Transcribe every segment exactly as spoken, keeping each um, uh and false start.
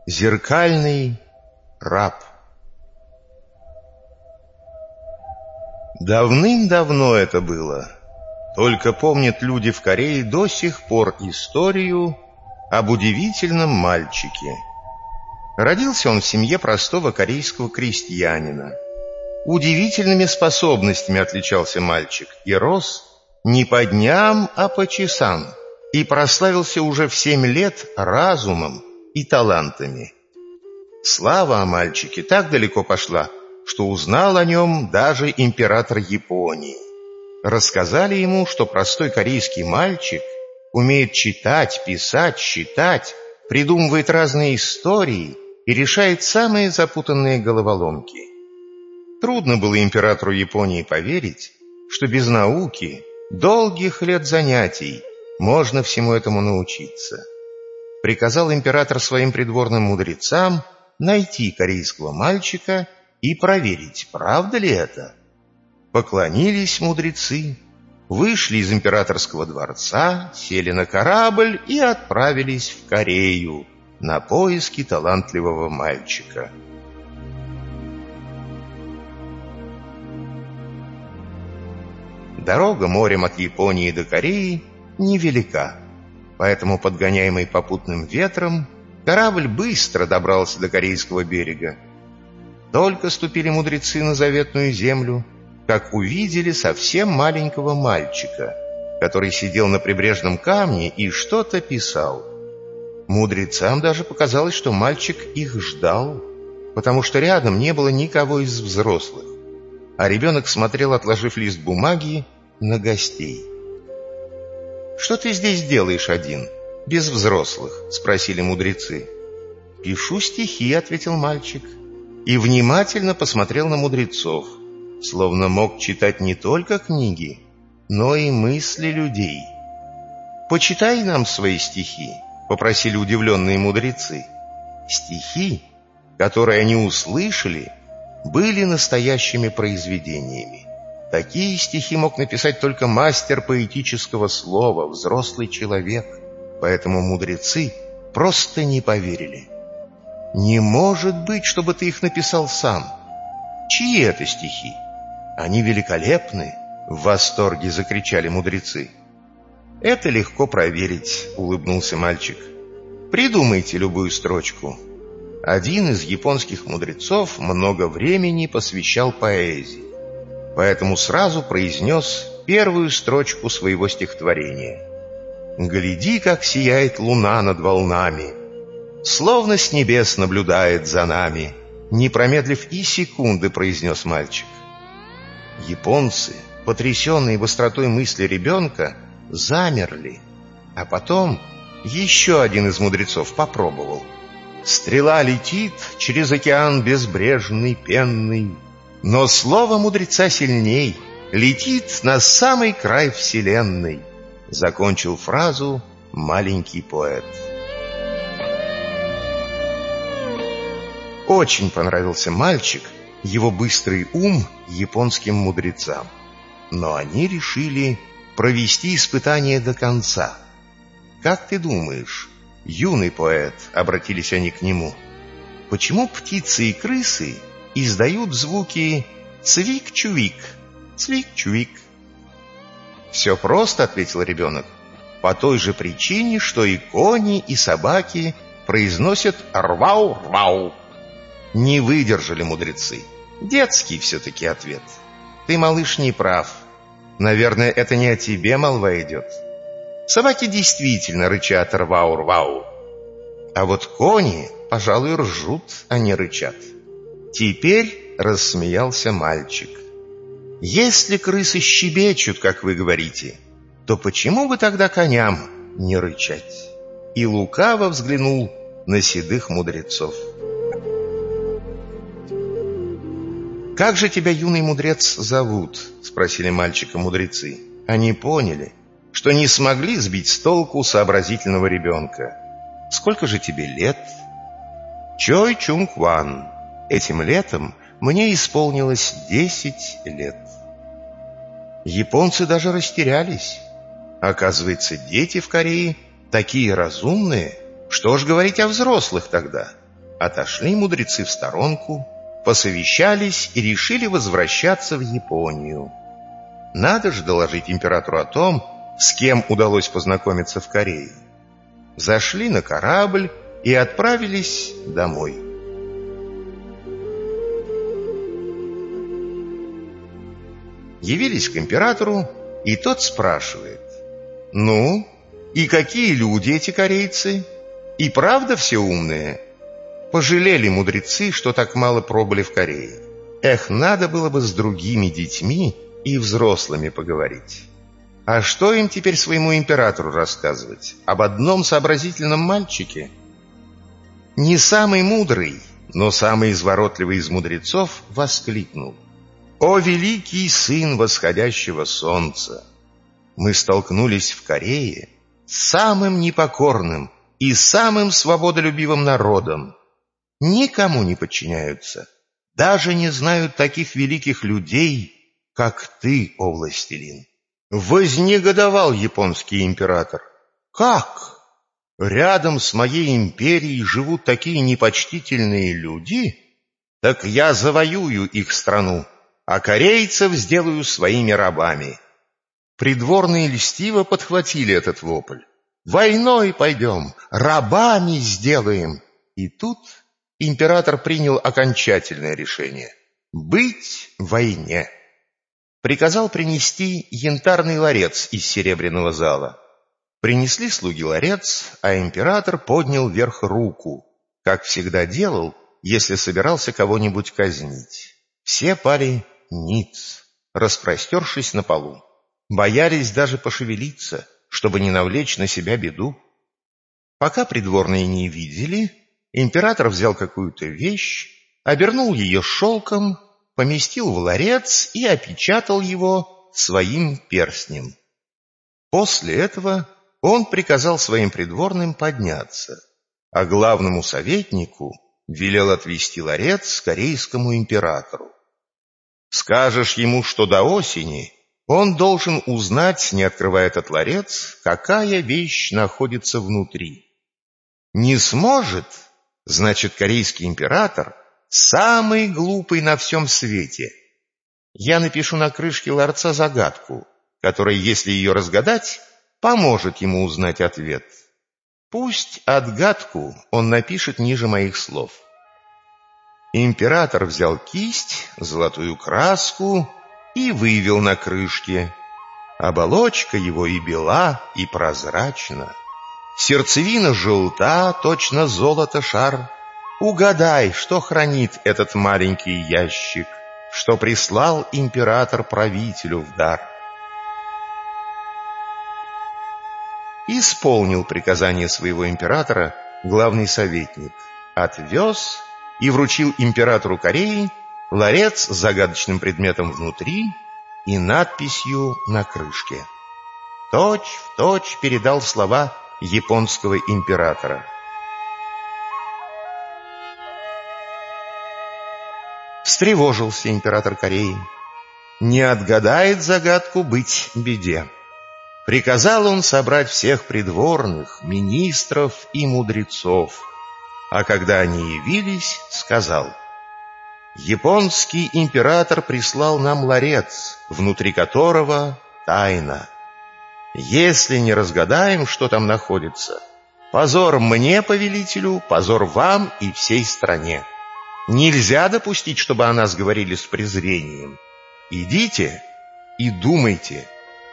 Зеркальный раб. Давным-давно это было. Только помнят люди в Корее до сих пор историю об удивительном мальчике. Родился он в семье простого корейского крестьянина. Удивительными способностями отличался мальчик и рос не по дням, а по часам, и прославился уже в семь лет разумом и талантами. Слава о мальчике так далеко пошла, что узнал о нем даже император Японии. Рассказали ему, что простой корейский мальчик умеет читать, писать, считать, придумывает разные истории и решает самые запутанные головоломки. Трудно было императору Японии поверить, что без науки, долгих лет занятий, можно всему этому научиться. Приказал император своим придворным мудрецам найти корейского мальчика и проверить, правда ли это. Поклонились мудрецы, вышли из императорского дворца, сели на корабль и отправились в Корею на поиски талантливого мальчика. Дорога морем от Японии до Кореи невелика, поэтому, подгоняемый попутным ветром, корабль быстро добрался до корейского берега. Только ступили мудрецы на заветную землю, как увидели совсем маленького мальчика, который сидел на прибрежном камне и что-то писал. Мудрецам даже показалось, что мальчик их ждал, потому что рядом не было никого из взрослых, а ребенок смотрел, отложив лист бумаги, на гостей. «Что ты здесь делаешь один, без взрослых?» — спросили мудрецы. «Пишу стихи», — ответил мальчик, и внимательно посмотрел на мудрецов, словно мог читать не только книги, но и мысли людей. «Почитай нам свои стихи», — попросили удивленные мудрецы. Стихи, которые они услышали, были настоящими произведениями. Такие стихи мог написать только мастер поэтического слова, взрослый человек, поэтому мудрецы просто не поверили. «Не может быть, чтобы ты их написал сам! Чьи это стихи? Они великолепны!» — в восторге закричали мудрецы. «Это легко проверить», — улыбнулся мальчик. «Придумайте любую строчку». Один из японских мудрецов много времени посвящал поэзии, поэтому сразу произнес первую строчку своего стихотворения. «Гляди, как сияет луна над волнами, словно с небес наблюдает за нами», не промедлив и секунды, произнес мальчик. Японцы, потрясенные быстротой мысли ребенка, замерли, а потом еще один из мудрецов попробовал. «Стрела летит через океан безбрежный, пенный, но слово мудреца сильней, летит на самый край вселенной», закончил фразу маленький поэт. Очень понравился мальчик, его быстрый ум японским мудрецам, но они решили провести испытание до конца. «Как ты думаешь, юный поэт?» — обратились они к нему. «Почему птицы и крысы издают звуки цвик-чувик, цвик-чувик?» «Все просто», — ответил ребенок, «по той же причине, что и кони, и собаки произносят рвау-рвау». Не выдержали мудрецы. Детский все-таки ответ. «Ты, малыш, не прав. Наверное, это не о тебе молва идет. Собаки действительно рычат рвау-рвау, а вот кони, пожалуй, ржут, а не рычат». Теперь рассмеялся мальчик. «Если крысы щебечут, как вы говорите, то почему бы тогда коням не рычать?» И лукаво взглянул на седых мудрецов. «Как же тебя, юный мудрец, зовут?» — спросили мальчика мудрецы. Они поняли, что не смогли сбить с толку сообразительного ребенка. «Сколько же тебе лет?» «Чой Чунг Ван. Этим летом мне исполнилось десять лет». Японцы даже растерялись. Оказывается, дети в Корее такие разумные, что ж говорить о взрослых тогда. Отошли мудрецы в сторонку, посовещались и решили возвращаться в Японию. Надо же доложить императору о том, с кем удалось познакомиться в Корее. Зашли на корабль и отправились домой. Явились к императору, и тот спрашивает: «Ну, и какие люди эти корейцы? И правда все умные?» Пожалели мудрецы, что так мало пробыли в Корее. Эх, надо было бы с другими детьми и взрослыми поговорить. А что им теперь своему императору рассказывать? Об одном сообразительном мальчике? Не самый мудрый, но самый изворотливый из мудрецов воскликнул: «О великий сын восходящего солнца! Мы столкнулись в Корее с самым непокорным и самым свободолюбивым народом. Никому не подчиняются, даже не знают таких великих людей, как ты, о властелин». Вознегодовал японский император. «Как? Рядом с моей империей живут такие непочтительные люди? Так я завоюю их страну, а корейцев сделаю своими рабами». Придворные льстиво подхватили этот вопль. «Войной пойдем, рабами сделаем». И тут император принял окончательное решение — быть в войне. Приказал принести янтарный ларец из серебряного зала. Принесли слуги ларец, а император поднял вверх руку, как всегда делал, если собирался кого-нибудь казнить. Все пали ниц, распростершись на полу. Боялись даже пошевелиться, чтобы не навлечь на себя беду. Пока придворные не видели, император взял какую-то вещь, обернул ее шелком, поместил в ларец и опечатал его своим перстнем. После этого он приказал своим придворным подняться, а главному советнику велел отвести ларец корейскому императору. «Скажешь ему, что до осени он должен узнать, не открывая этот ларец, какая вещь находится внутри. Не сможет, значит, корейский император самый глупый на всем свете. Я напишу на крышке ларца загадку, которая, если ее разгадать, поможет ему узнать ответ. Пусть отгадку он напишет ниже моих слов». Император взял кисть, золотую краску и вывел на крышке. Оболочка его и бела, и прозрачна. Сердцевина желта, точно золото шар. Угадай, что хранит этот маленький ящик, что прислал император правителю в дар. Исполнил приказание своего императора главный советник, отвез и вручил императору Кореи ларец с загадочным предметом внутри и надписью на крышке. Точь в точь передал слова японского императора. Встревожился император Кореи. Не отгадает загадку, быть беде. Приказал он собрать всех придворных, министров и мудрецов, а когда они явились, сказал: «Японский император прислал нам ларец, внутри которого тайна. Если не разгадаем, что там находится, позор мне, повелителю, позор вам и всей стране. Нельзя допустить, чтобы о нас говорили с презрением. Идите и думайте».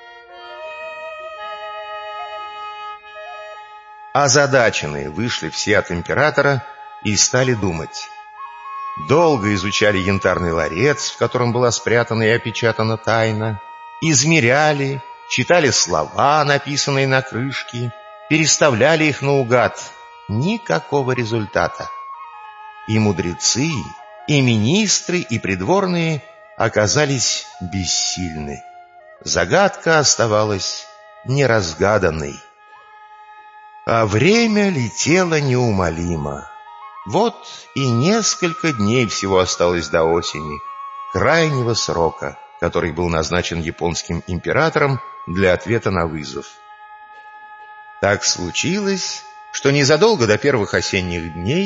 Озадаченные вышли все от императора и стали думать. Долго изучали янтарный ларец, в котором была спрятана и опечатана тайна, измеряли, читали слова, написанные на крышке, переставляли их наугад. Никакого результата. И мудрецы, и министры, и придворные оказались бессильны. Загадка оставалась неразгаданной. А время летело неумолимо. Вот и несколько дней всего осталось до осени, крайнего срока, который был назначен японским императором для ответа на вызов. Так случилось, что незадолго до первых осенних дней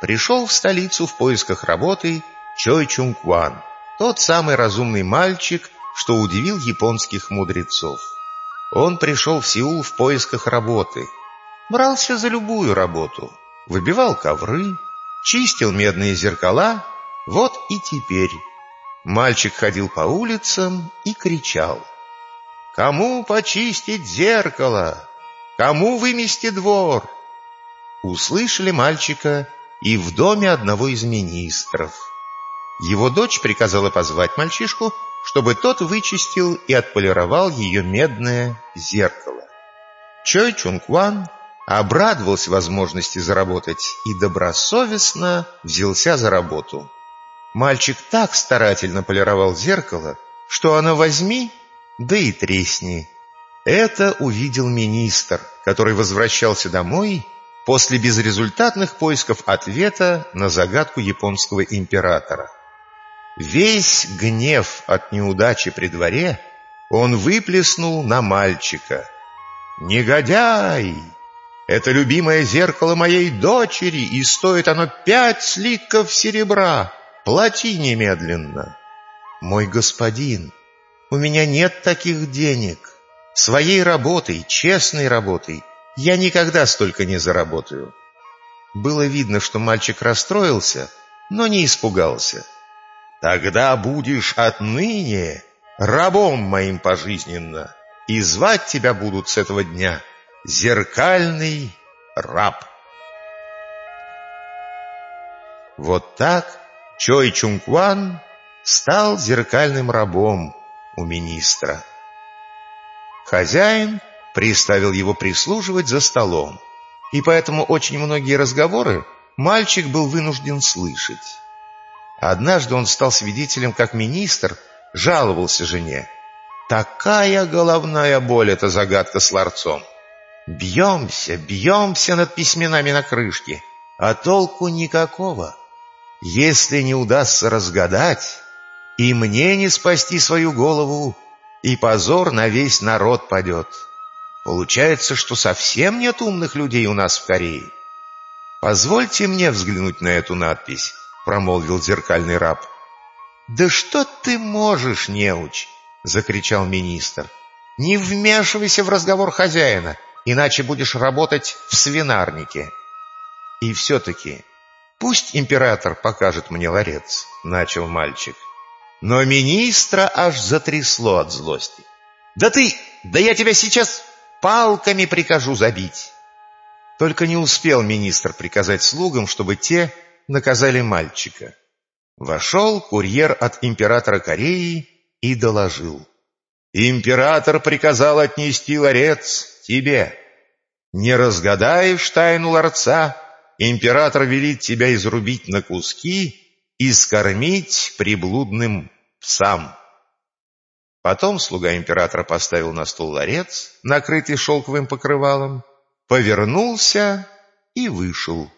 пришел в столицу в поисках работы Чой Чунг Ван, тот самый разумный мальчик, что удивил японских мудрецов. Он пришел в Сеул в поисках работы. Брался за любую работу. Выбивал ковры, чистил медные зеркала. Вот и теперь мальчик ходил по улицам и кричал: «Кому почистить зеркало? Кому вымести двор?» Услышали мальчика и в доме одного из министров. Его дочь приказала позвать мальчишку, чтобы тот вычистил и отполировал ее медное зеркало. Чой Чунг Ван обрадовался возможности заработать и добросовестно взялся за работу. Мальчик так старательно полировал зеркало, что оно возьми, да и тресни. Это увидел министр, который возвращался домой после безрезультатных поисков ответа на загадку японского императора. Весь гнев от неудачи при дворе он выплеснул на мальчика. «Негодяй! Это любимое зеркало моей дочери, и стоит оно пять слитков серебра. Плати немедленно!» «Мой господин, у меня нет таких денег. Своей работой, честной работой, я никогда столько не заработаю». Было видно, что мальчик расстроился, но не испугался. «Тогда будешь отныне рабом моим пожизненно, и звать тебя будут с этого дня зеркальный раб». Вот так Чой Чунг Ван стал зеркальным рабом у министра. Хозяин приставил его прислуживать за столом, и поэтому очень многие разговоры мальчик был вынужден слышать. Однажды он стал свидетелем, как министр жаловался жене: «Такая головная боль — это загадка с ларцом. Бьемся, бьемся над письменами на крышке, а толку никакого. Если не удастся разгадать, и мне не спасти свою голову, и позор на весь народ падет. Получается, что совсем нет умных людей у нас в Корее». «Позвольте мне взглянуть на эту надпись», — промолвил зеркальный раб. «Да что ты можешь, неуч!» — закричал министр. «Не вмешивайся в разговор хозяина, иначе будешь работать в свинарнике». «И все-таки пусть император покажет мне ларец», — начал мальчик. Но министра аж затрясло от злости. «Да ты... да я тебя сейчас палками прикажу забить!» Только не успел министр приказать слугам, чтобы те наказали мальчика. Вошел курьер от императора Кореи и доложил: «Император приказал отнести ларец тебе. Не разгадаешь тайну ларца, император велит тебя изрубить на куски и скормить приблудным псам». Потом слуга императора поставил на стол ларец, накрытый шелковым покрывалом, повернулся и вышел.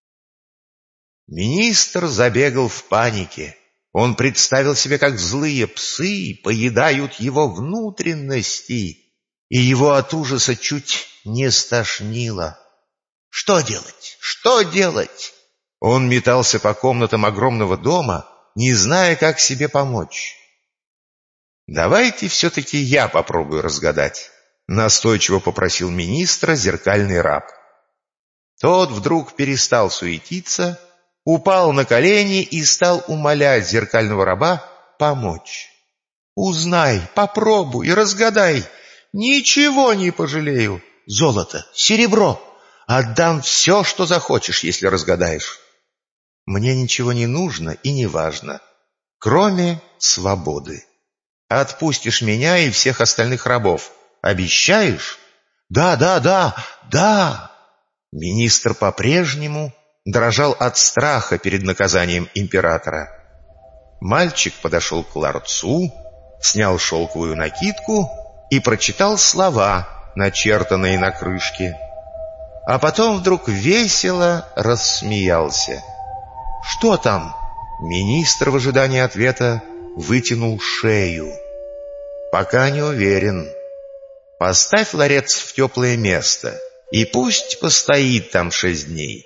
Министр забегал в панике. Он представил себе, как злые псы поедают его внутренности, и его от ужаса чуть не стошнило. Что делать? Что делать? Он метался по комнатам огромного дома, не зная, как себе помочь. «Давайте все-таки я попробую разгадать», — настойчиво попросил министра зеркальный раб. Тот вдруг перестал суетиться, упал на колени и стал умолять зеркального раба помочь. «Узнай, попробуй, разгадай, ничего не пожалею. Золото, серебро, отдам все, что захочешь, если разгадаешь. Мне ничего не нужно и не важно, кроме свободы. Отпустишь меня и всех остальных рабов. Обещаешь?» «Да, да, да, да!» Министр по-прежнему дрожал от страха перед наказанием императора. Мальчик подошел к ларцу, снял шелковую накидку и прочитал слова, начертанные на крышке. А потом вдруг весело рассмеялся. «Что там?» Министр в ожидании ответа вытянул шею. «Пока не уверен. Поставь ларец в теплое место, и пусть постоит там шесть дней.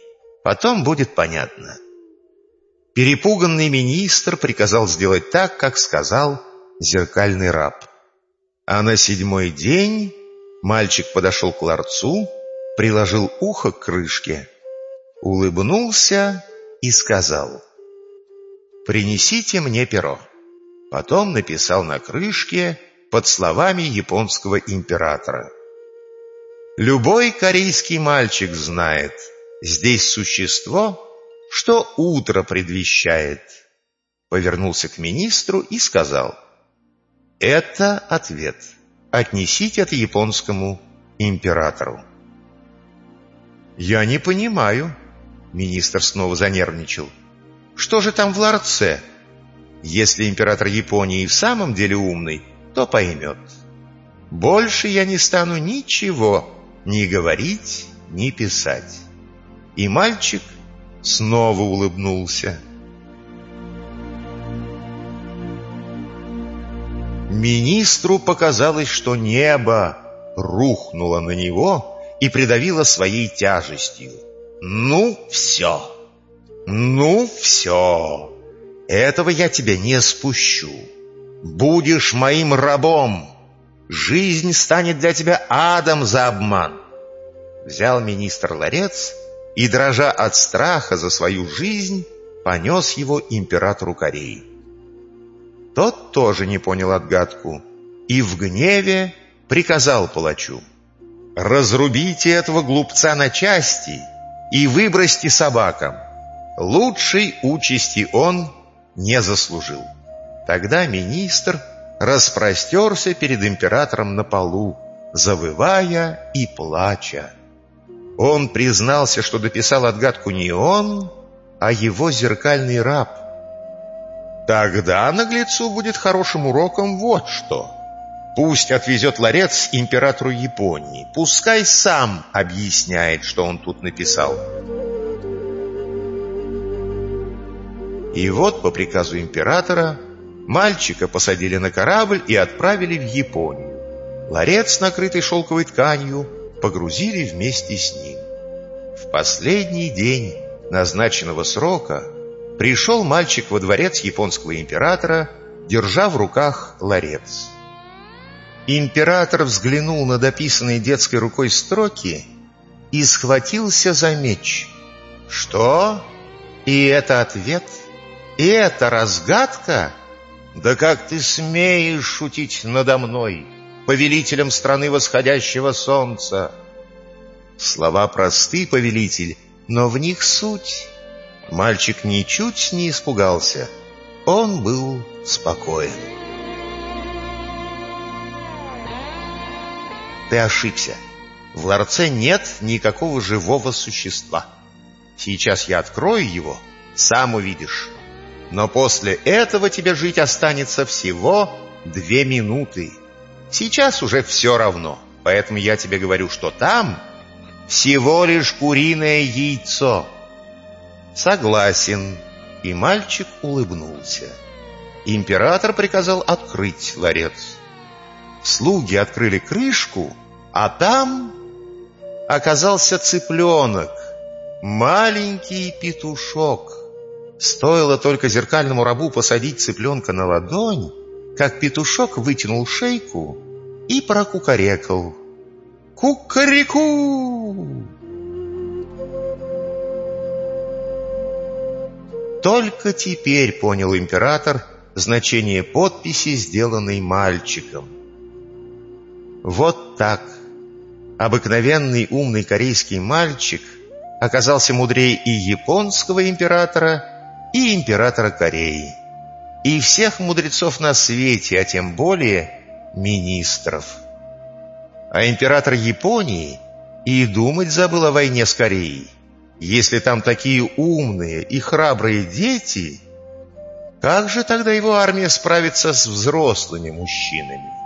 Потом будет понятно. Перепуганный министр приказал сделать так, как сказал зеркальный раб. А на седьмой день мальчик подошел к ларцу, приложил ухо к крышке, улыбнулся и сказал: «Принесите мне перо». Потом написал на крышке под словами японского императора: «Любой корейский мальчик знает, здесь существо, что утро предвещает». Повернулся к министру и сказал: «Это ответ. Отнесите это японскому императору». «Я не понимаю». Министр снова занервничал. «Что же там в ларце? Если император Японии в самом деле умный, то поймет. Больше я не стану ничего ни говорить, ни писать». И мальчик снова улыбнулся. Министру показалось, что небо рухнуло на него и придавило своей тяжестью. «Ну, все! Ну, все! Этого я тебя не спущу! Будешь моим рабом! Жизнь станет для тебя адом за обман!» Взял министр ларец и, дрожа от страха за свою жизнь, понес его императору Кореи. Тот тоже не понял отгадку и в гневе приказал палачу: «Разрубите этого глупца на части и выбросьте собакам. Лучшей участи он не заслужил». Тогда министр распростерся перед императором на полу, завывая и плача. Он признался, что дописал отгадку не он, а его зеркальный раб. Тогда наглецу будет хорошим уроком вот что. Пусть отвезет ларец императору Японии, пускай сам объясняет, что он тут написал. И вот по приказу императора мальчика посадили на корабль и отправили в Японию. Ларец, накрытый шелковой тканью, погрузили вместе с ним. В последний день назначенного срока пришел мальчик во дворец японского императора, держа в руках ларец. Император взглянул на дописанные детской рукой строки и схватился за меч. «Что? И это ответ? И это разгадка? Да как ты смеешь шутить надо мной, повелителем страны восходящего солнца?» Слова просты, повелитель, но в них суть. Мальчик ничуть не испугался. Он был спокоен. Ты ошибся. В ларце нет никакого живого существа. Сейчас я открою его, сам увидишь. Но после этого тебе жить останется всего две минуты. Сейчас уже все равно, поэтому я тебе говорю, что там всего лишь куриное яйцо. Согласен. И мальчик улыбнулся. Император приказал открыть ларец. Слуги открыли крышку, а там оказался цыпленок, маленький петушок. Стоило только зеркальному рабу посадить цыпленка на ладонь, как петушок вытянул шейку и прокукарекал: «Кукареку!» Только теперь понял император значение подписи, сделанной мальчиком. Вот так обыкновенный умный корейский мальчик оказался мудрее и японского императора, и императора Кореи, и всех мудрецов на свете, а тем более министров. А император Японии и думать забыл о войне с Кореей. Если там такие умные и храбрые дети, как же тогда его армия справится с взрослыми мужчинами?